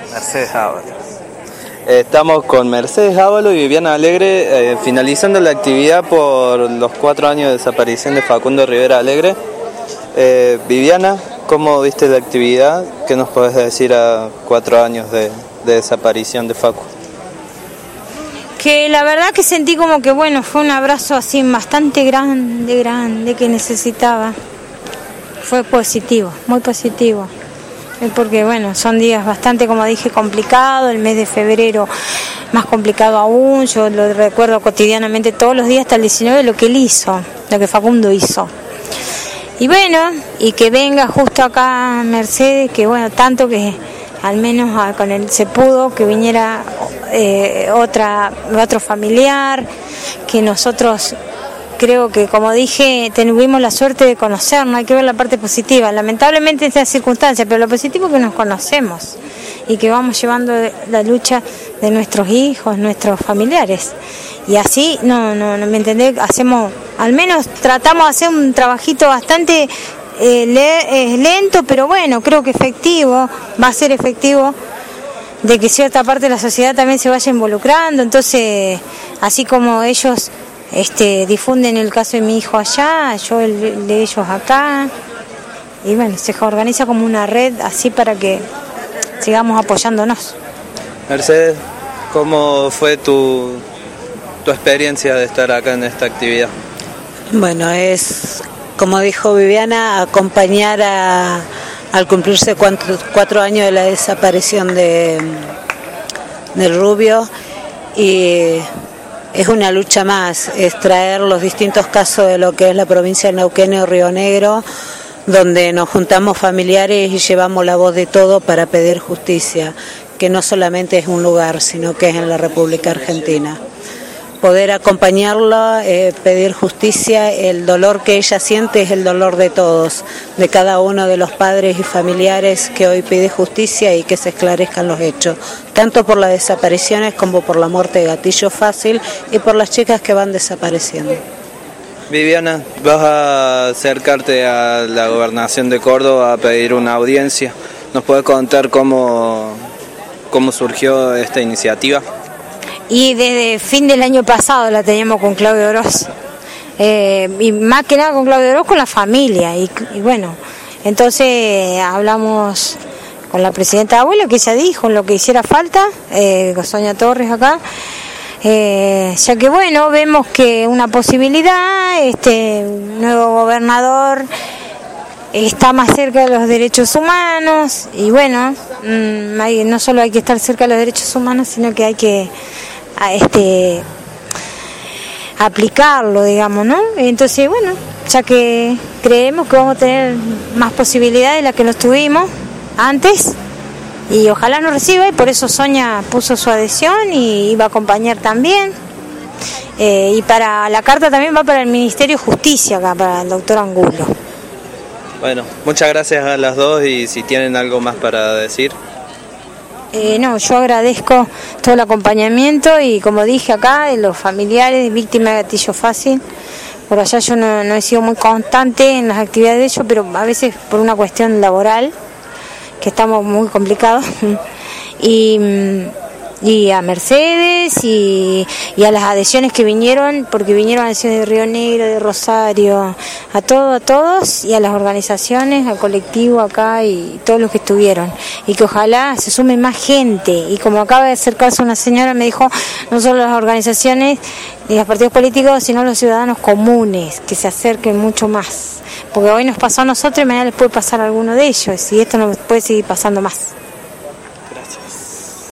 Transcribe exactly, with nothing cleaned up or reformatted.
Mercedes Ábalos. Eh, estamos con Mercedes Ábalos y Viviana Alegre, eh, finalizando la actividad por los cuatro años de desaparición de Facundo Rivera Alegre. Eh, Viviana, ¿cómo viste la actividad? ¿Qué nos podés decir a cuatro años de, de desaparición de Facu? Que la verdad que sentí como que, bueno, fue un abrazo así bastante grande, grande, que necesitaba. Fue positivo, muy positivo. Porque, bueno, son días bastante, como dije, complicados. El mes de febrero más complicado aún. Yo lo recuerdo cotidianamente todos los días hasta el diecinueve lo que él hizo, lo que Facundo hizo. Y bueno, y que venga justo acá Mercedes, que bueno, tanto que al menos con él se pudo, que viniera eh, otra otro familiar, que nosotros creo que, como dije, tuvimos la suerte de conocernos. Hay que ver la parte positiva, lamentablemente en estas circunstancias, pero lo positivo es que nos conocemos y que vamos llevando la lucha de nuestros hijos, nuestros familiares. Y así, no, no, no me entendés, hacemos, al menos tratamos de hacer un trabajito bastante eh, le, eh, lento, pero bueno, creo que efectivo, va a ser efectivo, de que cierta parte de la sociedad también se vaya involucrando. Entonces, así como ellos este, difunden el caso de mi hijo allá, yo el, el de ellos acá, y bueno, se organiza como una red así para que sigamos apoyándonos. Mercedes, ¿cómo fue tu... tu experiencia de estar acá en esta actividad? Bueno, es, como dijo Viviana, acompañar a, al cumplirse cuatro, cuatro años de la desaparición de, del Rubio, y es una lucha más, es traer los distintos casos de lo que es la provincia de Neuquén y Río Negro, donde nos juntamos familiares y llevamos la voz de todo para pedir justicia, que no solamente es un lugar, sino que es en la República Argentina. Poder acompañarla, eh, pedir justicia, el dolor que ella siente es el dolor de todos, de cada uno de los padres y familiares que hoy pide justicia y que se esclarezcan los hechos, tanto por las desapariciones como por la muerte de Gatillo Fácil y por las chicas que van desapareciendo. Viviana, vas a acercarte a la Gobernación de Córdoba a pedir una audiencia. ¿Nos puedes contar cómo, cómo surgió esta iniciativa? Y desde fin del año pasado la teníamos con Claudio Oroz, eh, y más que nada con Claudio Oroz, con la familia, y, y bueno, entonces hablamos con la presidenta Abuela, que ella dijo lo que hiciera falta, eh, con Sonia Torres acá, eh, ya que bueno, vemos que una posibilidad, este nuevo gobernador está más cerca de los derechos humanos, y bueno, mmm, hay, no solo hay que estar cerca de los derechos humanos, sino que hay que a este aplicarlo, digamos, ¿no? Entonces, bueno, ya que creemos que vamos a tener más posibilidades de las que nos tuvimos antes, y ojalá nos reciba, y por eso Sonia puso su adhesión y iba a acompañar también. Eh, y para la carta también va para el Ministerio de Justicia, acá, para el doctor Angulo. Bueno, muchas gracias a las dos, y si tienen algo más para decir. Eh, no, yo agradezco todo el acompañamiento, y como dije acá, de los familiares víctimas de Gatillo Fácil. Por allá yo no, no he sido muy constante en las actividades de ellos, pero a veces por una cuestión laboral, que estamos muy complicados. y... y a Mercedes y, y a las adhesiones que vinieron, porque vinieron adhesiones de Río Negro, de Rosario, a todo, a todos, y a las organizaciones, al colectivo acá y todos los que estuvieron, y que ojalá se sume más gente. Y como acaba de acercarse una señora, me dijo, no solo las organizaciones ni los partidos políticos, sino los ciudadanos comunes, que se acerquen mucho más, porque hoy nos pasó a nosotros y mañana les puede pasar a alguno de ellos, y esto nos puede seguir pasando más.